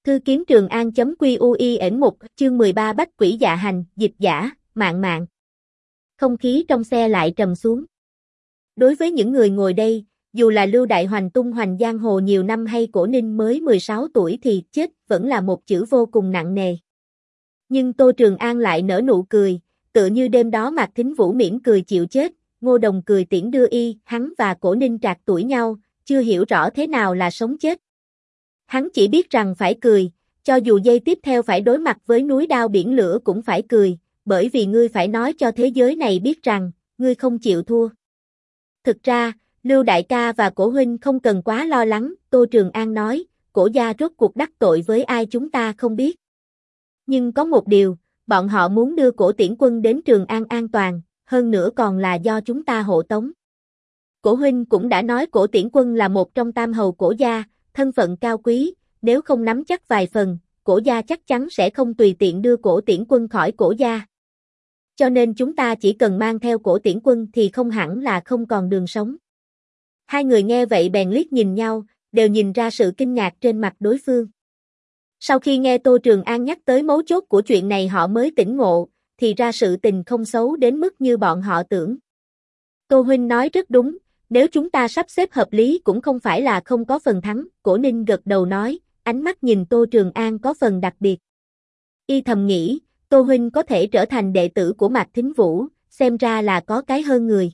Thư kiếm Trường An.quy ẩn 1 chương 13 Bách quỷ dạ hành, dịch giả, Mạn Mạn. Không khí trong xe lại trầm xuống. Đối với những người ngồi đây, dù là Lưu Đại Hoành tung hoành giang hồ nhiều năm hay Cổ Ninh mới 16 tuổi thì chết vẫn là một chữ vô cùng nặng nề. Nhưng Tô Trường An lại nở nụ cười, tựa như đêm đó Mạc Thính Vũ mỉm cười chịu chết, Ngô Đồng cười tiễn đưa y, hắn và Cổ Ninh trạc tuổi nhau, chưa hiểu rõ thế nào là sống chết. Hắn chỉ biết rằng phải cười, cho dù giây tiếp theo phải đối mặt với núi đao biển lửa cũng phải cười, bởi vì ngươi phải nói cho thế giới này biết rằng, ngươi không chịu thua. Thực ra, Lưu Đại ca và Cổ huynh không cần quá lo lắng, Tô Trường An nói, Cổ gia rốt cuộc đắc tội với ai chúng ta không biết. Nhưng có một điều, bọn họ muốn đưa Cổ Tiễn Quân đến Trường An an toàn, hơn nữa còn là do chúng ta hộ tống. Cổ huynh cũng đã nói Cổ Tiễn Quân là một trong tam hầu Cổ gia, thân phận cao quý, nếu không nắm chắc vài phần, Cổ gia chắc chắn sẽ không tùy tiện đưa Cổ Tiễn Quân khỏi Cổ gia. Cho nên chúng ta chỉ cần mang theo Cổ Tiễn Quân thì không hẳn là không còn đường sống. Hai người nghe vậy bèn liếc nhìn nhau, đều nhìn ra sự kinh ngạc trên mặt đối phương. Sau khi nghe Tô Trường An nhắc tới mấu chốt của chuyện này họ mới tỉnh ngộ, thì ra sự tình không xấu đến mức như bọn họ tưởng. Tô huynh nói rất đúng, nếu chúng ta sắp xếp hợp lý cũng không phải là không có phần thắng, Cổ Ninh gật đầu nói, ánh mắt nhìn Tô Trường An có phần đặc biệt. Y thầm nghĩ, Tô huynh có thể trở thành đệ tử của Mạc Thính Vũ, xem ra là có cái hơn người.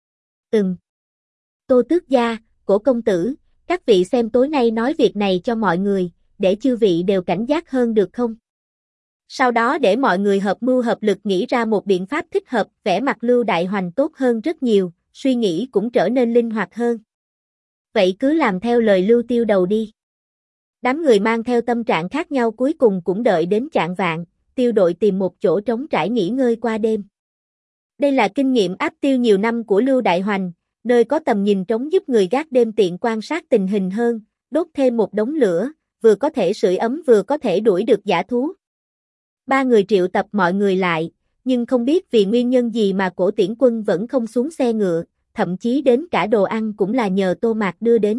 Tô tước gia, Cổ công tử, các vị xem tối nay nói việc này cho mọi người, để chư vị đều cảnh giác hơn được không? Sau đó để mọi người hợp mưu hợp lực nghĩ ra một biện pháp thích hợp, vẻ mặt Lưu Đại Hoành tốt hơn rất nhiều, suy nghĩ cũng trở nên linh hoạt hơn. Vậy cứ làm theo lời Lưu Tiêu đầu đi. Đám người mang theo tâm trạng khác nhau cuối cùng cũng đợi đến chạng vạng, Tiêu đội tìm một chỗ trống trải nghỉ ngơi qua đêm. Đây là kinh nghiệm áp tiêu nhiều năm của Lưu Đại Hoành, nơi có tầm nhìn trống giúp người gác đêm tiện quan sát tình hình hơn, đốt thêm một đống lửa, vừa có thể sưởi ấm vừa có thể đuổi được dã thú. Ba người triệu tập mọi người lại, nhưng không biết vì nguyên nhân gì mà Cổ Tiễn Quân vẫn không xuống xe ngựa, thậm chí đến cả đồ ăn cũng là nhờ Tô Mạc đưa đến.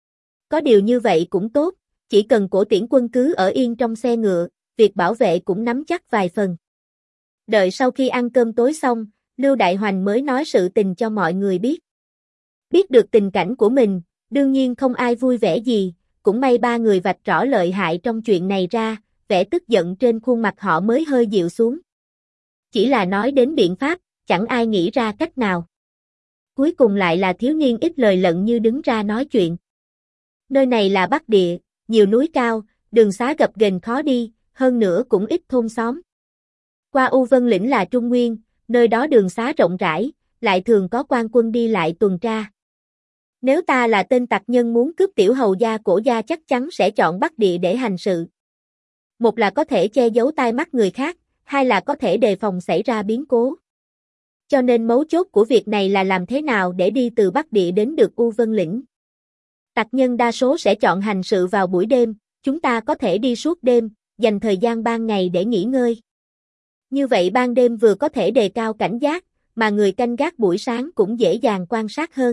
Có điều như vậy cũng tốt, chỉ cần Cổ Tiễn Quân cứ ở yên trong xe ngựa, việc bảo vệ cũng nắm chắc vài phần. Đợi sau khi ăn cơm tối xong, Lưu Đại Hoành mới nói sự tình cho mọi người biết. Biết được tình cảnh của mình, đương nhiên không ai vui vẻ gì, cũng may ba người vạch rõ lợi hại trong chuyện này ra, vẻ tức giận trên khuôn mặt họ mới hơi dịu xuống. Chỉ là nói đến biện pháp, chẳng ai nghĩ ra cách nào. Cuối cùng lại là thiếu niên ít lời lận như đứng ra nói chuyện. Nơi này là Bắc Địa, nhiều núi cao, đường xá gập ghềnh khó đi, hơn nữa cũng ít thôn xóm. Qua U Vân Lĩnh là Trung Nguyên, nơi đó đường xá rộng rãi, lại thường có quan quân đi lại tuần tra. Nếu ta là tên tặc nhân muốn cướp tiểu hầu gia Cổ gia chắc chắn sẽ chọn Bắc Địa để hành sự. Một là có thể che giấu tai mắt người khác, hai là có thể đề phòng xảy ra biến cố. Cho nên mấu chốt của việc này là làm thế nào để đi từ Bắc Địa đến được U Vân Lĩnh. Tặc nhân đa số sẽ chọn hành sự vào buổi đêm, chúng ta có thể đi suốt đêm, dành thời gian ban ngày để nghỉ ngơi. Như vậy ban đêm vừa có thể đề cao cảnh giác, mà người canh gác buổi sáng cũng dễ dàng quan sát hơn.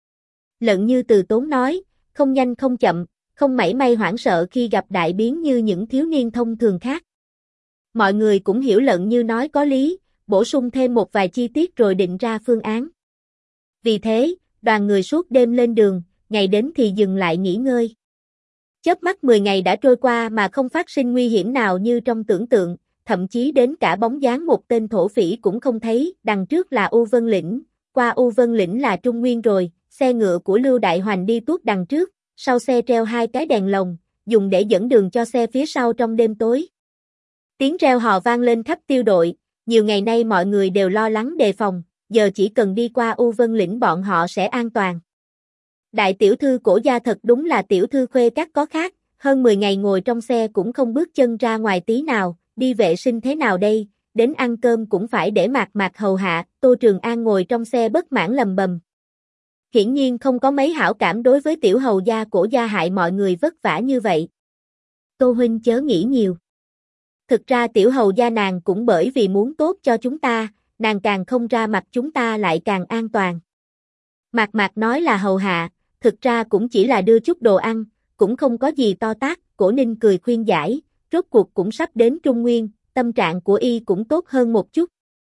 Lận Như từ tốn nói, không nhanh không chậm, không mảy may hoảng sợ khi gặp đại biến như những thiếu niên thông thường khác. Mọi người cũng hiểu Lận Như nói có lý, bổ sung thêm một vài chi tiết rồi định ra phương án. Vì thế, đoàn người suốt đêm lên đường, ngày đến thì dừng lại nghỉ ngơi. Chớp mắt 10 ngày đã trôi qua mà không phát sinh nguy hiểm nào như trong tưởng tượng, thậm chí đến cả bóng dáng một tên thổ phỉ cũng không thấy, đằng trước là U Vân Lĩnh, qua U Vân Lĩnh là Trung Nguyên rồi, xe ngựa của Lưu Đại Hoành đi tuốt đằng trước, sau xe treo hai cái đèn lồng, dùng để dẫn đường cho xe phía sau trong đêm tối. Tiếng reo hò vang lên khắp Tiêu đội, nhiều ngày nay mọi người đều lo lắng đề phòng, giờ chỉ cần đi qua U Vân Lĩnh bọn họ sẽ an toàn. Đại tiểu thư Cổ gia thật đúng là tiểu thư khuê các có khác, hơn 10 ngày ngồi trong xe cũng không bước chân ra ngoài tí nào, đi vệ sinh thế nào đây, đến ăn cơm cũng phải để Mạc Mạc hầu hạ, Tô Trường An ngồi trong xe bất mãn lầm bầm. Hiển nhiên không có mấy hảo cảm đối với tiểu hầu gia Cổ gia hại mọi người vất vả như vậy. Tô huynh chớ nghĩ nhiều. Thực ra tiểu hầu gia nàng cũng bởi vì muốn tốt cho chúng ta, nàng càng không ra mặt chúng ta lại càng an toàn. Mạc Mạc nói là hầu hạ, thực ra cũng chỉ là đưa chút đồ ăn, cũng không có gì to tát, Cổ Ninh cười khuyên giải, rốt cuộc cũng sắp đến Trung Nguyên, tâm trạng của y cũng tốt hơn một chút.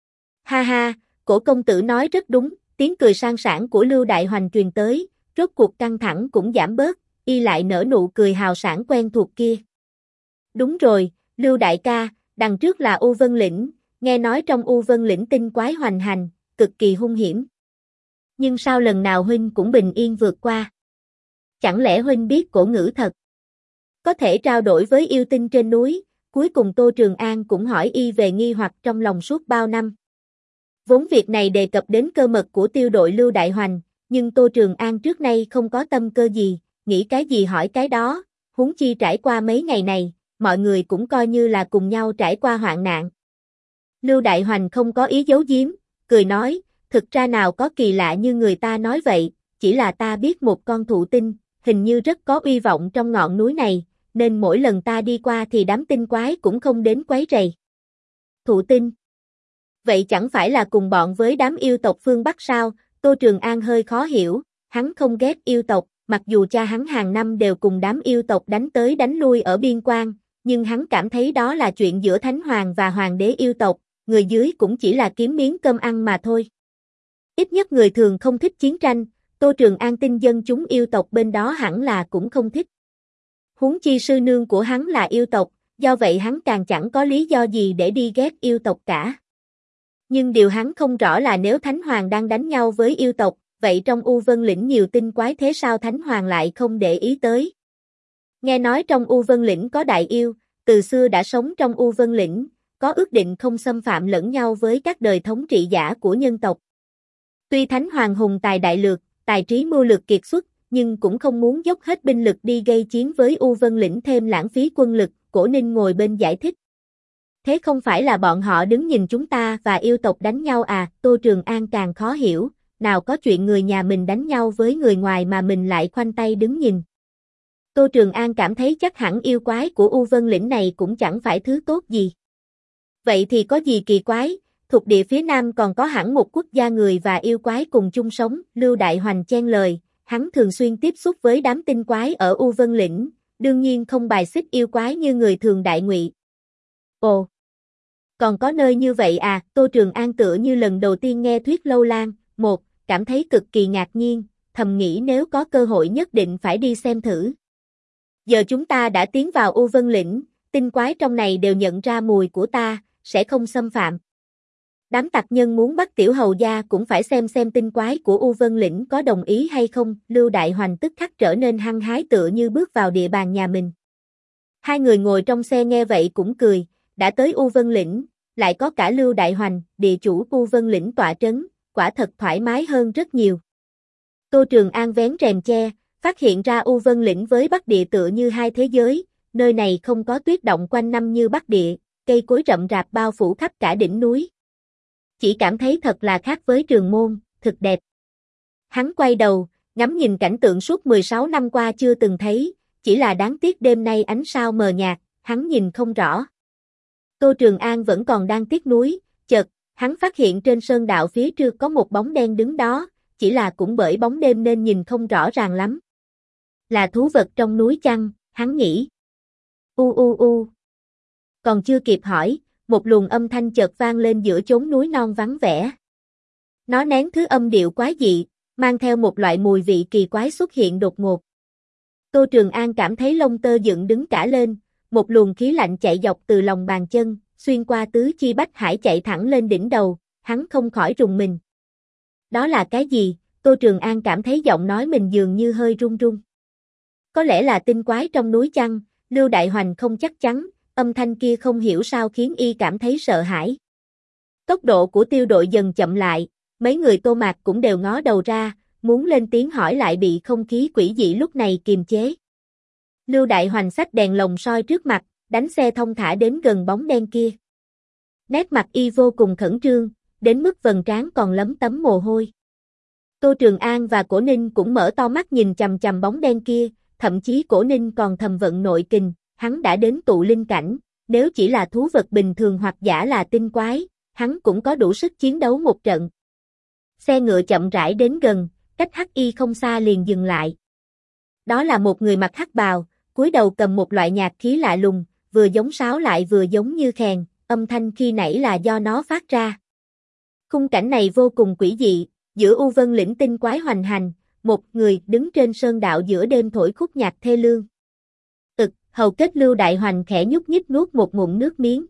Ha ha, Cổ công tử nói rất đúng, tiếng cười sang sảng của Lưu Đại Hoành truyền tới, rốt cuộc căng thẳng cũng giảm bớt, y lại nở nụ cười hào sảng quen thuộc kia. Đúng rồi, Lưu đại ca, đằng trước là U Vân Lĩnh, nghe nói trong U Vân Lĩnh tinh quái hoành hành, cực kỳ hung hiểm. Nhưng sao lần nào huynh cũng bình yên vượt qua? Chẳng lẽ huynh biết cổ ngữ thật? Có thể trao đổi với yêu tinh trên núi, cuối cùng Tô Trường An cũng hỏi y về nghi hoặc trong lòng suốt bao năm. Vốn việc này đề cập đến cơ mật của tiêu đội Lưu Đại Hoành, nhưng Tô Trường An trước nay không có tâm cơ gì, nghĩ cái gì hỏi cái đó, huống chi trải qua mấy ngày này, mọi người cũng coi như là cùng nhau trải qua hoạn nạn. Lưu Đại Hoành không có ý giấu giếm, cười nói, thực ra nào có kỳ lạ như người ta nói vậy, chỉ là ta biết một con thụ tinh, hình như rất có uy vọng trong ngọn núi này, nên mỗi lần ta đi qua thì đám tinh quái cũng không đến quấy rầy. Thụ tinh? Vậy chẳng phải là cùng bọn với đám yêu tộc phương Bắc sao? Tô Trường An hơi khó hiểu, hắn không ghét yêu tộc, mặc dù cha hắn hàng năm đều cùng đám yêu tộc đánh tới đánh lui ở biên quan, nhưng hắn cảm thấy đó là chuyện giữa Thánh Hoàng và Hoàng đế yêu tộc, người dưới cũng chỉ là kiếm miếng cơm ăn mà thôi. Ít nhất người thường không thích chiến tranh, Tô Trường An tin dân chúng yêu tộc bên đó hẳn là cũng không thích. Huống chi sư nương của hắn là yêu tộc, do vậy hắn càng chẳng có lý do gì để đi ghét yêu tộc cả. Nhưng điều hắn không rõ là nếu Thánh Hoàng đang đánh nhau với yêu tộc, vậy trong U Vân Lĩnh nhiều tinh quái thế sao Thánh Hoàng lại không để ý tới? Nghe nói trong U Vân Lĩnh có đại yêu, từ xưa đã sống trong U Vân Lĩnh, có ước định không xâm phạm lẫn nhau với các đời thống trị giả của nhân tộc. Tuy Thánh Hoàng hùng tài đại lược, tài trí mưu lược kiệt xuất, nhưng cũng không muốn dốc hết binh lực đi gây chiến với U Vân Lĩnh thêm lãng phí quân lực, Cổ Ninh ngồi bên giải thích. Thế không phải là bọn họ đứng nhìn chúng ta và yêu tộc đánh nhau à? Tô Trường An càng khó hiểu, nào có chuyện người nhà mình đánh nhau với người ngoài mà mình lại khoanh tay đứng nhìn. Tô Trường An cảm thấy chắc hẳn yêu quái của U Vân Lĩnh này cũng chẳng phải thứ tốt gì. Vậy thì có gì kỳ quái, thuộc địa phía Nam còn có hẳn một quốc gia người và yêu quái cùng chung sống, Lưu Đại Hoành chen lời, hắn thường xuyên tiếp xúc với đám tinh quái ở U Vân Lĩnh, đương nhiên không bài xích yêu quái như người thường đại ngụy. Ồ, còn có nơi như vậy à? Tô Trường An tựa như lần đầu tiên nghe thuyết Lâu Lan, cảm thấy cực kỳ ngạc nhiên, thầm nghĩ nếu có cơ hội nhất định phải đi xem thử. Giờ chúng ta đã tiến vào U Vân Lĩnh, tinh quái trong này đều nhận ra mùi của ta, sẽ không xâm phạm. Đám tặc nhân muốn bắt tiểu hầu gia cũng phải xem tinh quái của U Vân Lĩnh có đồng ý hay không, Lưu Đại Hoành tức khắc trở nên hăng hái tựa như bước vào địa bàn nhà mình. Hai người ngồi trong xe nghe vậy cũng cười, đã tới U Vân Lĩnh, lại có cả Lưu Đại Hoành, địa chủ U Vân Lĩnh tọa trấn, quả thật thoải mái hơn rất nhiều. Tô Trường An vén rèm che, phát hiện ra U Vân Lĩnh với Bắc Địa tựa như hai thế giới, nơi này không có tuyết động quanh năm như Bắc Địa, cây cối rậm rạp bao phủ khắp cả đỉnh núi. Chỉ cảm thấy thật là khác với Trường Môn, thực đẹp. Hắn quay đầu, ngắm nhìn cảnh tượng suốt 16 năm qua chưa từng thấy, chỉ là đáng tiếc đêm nay ánh sao mờ nhạt, hắn nhìn không rõ. Tô Trường An vẫn còn đang tiếc nuối, chợt, hắn phát hiện trên sơn đạo phía trước có một bóng đen đứng đó, chỉ là cũng bởi bóng đêm nên nhìn không rõ ràng lắm. Là thú vật trong núi chăng, hắn nghĩ. Còn chưa kịp hỏi, một luồng âm thanh chợt vang lên giữa chốn núi non vắng vẻ. Nó nén thứ âm điệu quái dị, mang theo một loại mùi vị kỳ quái xuất hiện đột ngột. Tô Trường An cảm thấy lông tơ dựng đứng cả lên, một luồng khí lạnh chạy dọc từ lòng bàn chân, xuyên qua tứ chi bách hải chạy thẳng lên đỉnh đầu, hắn không khỏi rùng mình. Đó là cái gì? Tô Trường An cảm thấy giọng nói mình dường như hơi run run. Có lẽ là tinh quái trong núi chăng? Lưu Đại Hoành không chắc chắn, âm thanh kia không hiểu sao khiến y cảm thấy sợ hãi. Tốc độ của tiêu đội dần chậm lại, mấy người Tô Mạc cũng đều ngó đầu ra, muốn lên tiếng hỏi lại bị không khí quỷ dị lúc này kiềm chế. Lưu Đại Hoành xách đèn lồng soi trước mặt, đánh xe thông thả đến gần bóng đen kia. Nét mặt y vô cùng khẩn trương, đến mức vầng trán còn lấm tấm mồ hôi. Tô Trường An và Cổ Ninh cũng mở to mắt nhìn chằm chằm bóng đen kia, thậm chí Cổ Ninh còn thầm vận nội kình, hắn đã đến tụ linh cảnh, nếu chỉ là thú vật bình thường hoặc giả là tinh quái, hắn cũng có đủ sức chiến đấu một trận. Xe ngựa chậm rãi đến gần, cách Hắc Y không xa liền dừng lại. Đó là một người mặc hắc bào, cúi đầu cầm một loại nhạc khí lạ lùng, vừa giống sáo lại vừa giống như kèn, âm thanh khi nãy là do nó phát ra. Khung cảnh này vô cùng quỷ dị, giữa u vân lĩnh tinh quái hoành hành, một người đứng trên sơn đạo giữa đêm thổi khúc nhạc thê lương. Hầu kết Lưu Đại Hoành khẽ nhúc nhích nuốt một ngụm nước miếng.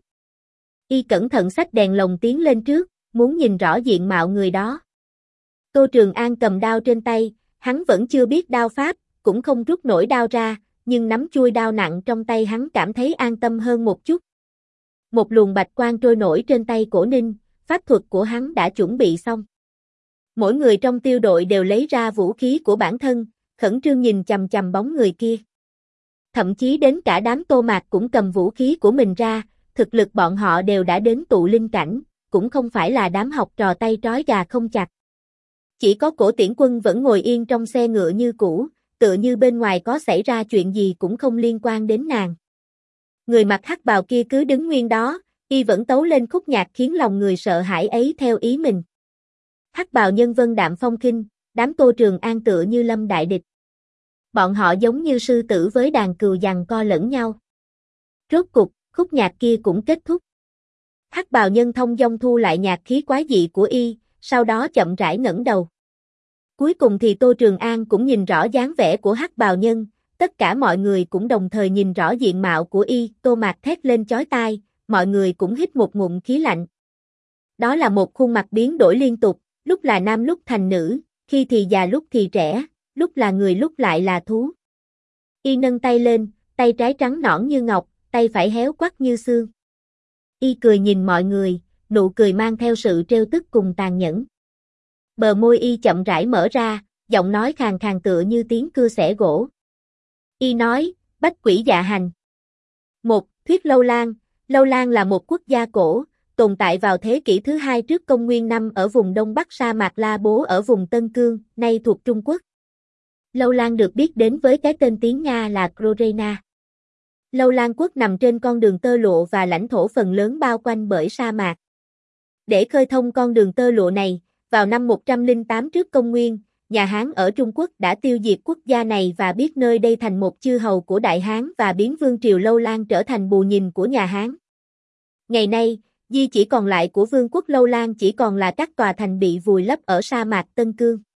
Y cẩn thận xách đèn lồng tiến lên trước, muốn nhìn rõ diện mạo người đó. Tô Trường An cầm đao trên tay, hắn vẫn chưa biết đao pháp, cũng không rút nổi đao ra, nhưng nắm chuôi đao nặng trong tay hắn cảm thấy an tâm hơn một chút. Một luồng bạch quang trôi nổi trên tay Cổ Ninh, pháp thuật của hắn đã chuẩn bị xong. Mỗi người trong tiêu đội đều lấy ra vũ khí của bản thân, khẩn trương nhìn chằm chằm bóng người kia. Thậm chí đến cả đám Tô Mạc cũng cầm vũ khí của mình ra, thực lực bọn họ đều đã đến tụ linh cảnh, cũng không phải là đám học trò tay trói gà không chặt. Chỉ có Cổ Tiễn Quân vẫn ngồi yên trong xe ngựa như cũ, tựa như bên ngoài có xảy ra chuyện gì cũng không liên quan đến nàng. Người mặc hắc bào kia cứ đứng nguyên đó, y vẫn tấu lên khúc nhạc khiến lòng người sợ hãi ấy theo ý mình. Hắc bào nhân vân đạm phong khinh, đám Tô Trường An tựa như lâm đại địch. Bọn họ giống như sư tử với đàn cừu giằng co lẫn nhau. Rốt cục, khúc nhạc kia cũng kết thúc. Hắc bào nhân thông dong thu lại nhạc khí quái dị của y, sau đó chậm rãi ngẩng đầu. Cuối cùng thì Tô Trường An cũng nhìn rõ dáng vẻ của hắc bào nhân, tất cả mọi người cũng đồng thời nhìn rõ diện mạo của y, Tô Mạc thét lên chói tai, mọi người cũng hít một ngụm khí lạnh. Đó là một khuôn mặt biến đổi liên tục, lúc là nam lúc thành nữ, khi thì già lúc thì trẻ, lúc là người lúc lại là thú. Y nâng tay lên, tay trái trắng nõn như ngọc, tay phải héo quắt như xương. Y cười nhìn mọi người, nụ cười mang theo sự trêu tức cùng tàn nhẫn. Bờ môi y chậm rãi mở ra, giọng nói khàn khàn tựa như tiếng cưa xẻ gỗ. Y nói, bách quỷ dạ hành. Một, thuyết Lâu Lan. Lâu Lan là một quốc gia cổ, tồn tại vào thế kỷ thứ 2 trước công nguyên năm ở vùng đông bắc sa mạc La Bố ở vùng Tân Cương, nay thuộc Trung Quốc. Lâu Lan được biết đến với cái tên tiếng Nga là Krorena. Lâu Lan quốc nằm trên con đường tơ lụa và lãnh thổ phần lớn bao quanh bởi sa mạc. Để khơi thông con đường tơ lụa này, vào năm 108 trước công nguyên, nhà Hán ở Trung Quốc đã tiêu diệt quốc gia này và biết nơi đây thành một chư hầu của Đại Hán và biến vương triều Lâu Lan trở thành bù nhìn của nhà Hán. Ngày nay, di chỉ còn lại của vương quốc Lâu Lan chỉ còn là các tòa thành bị vùi lấp ở sa mạc Tân Cương.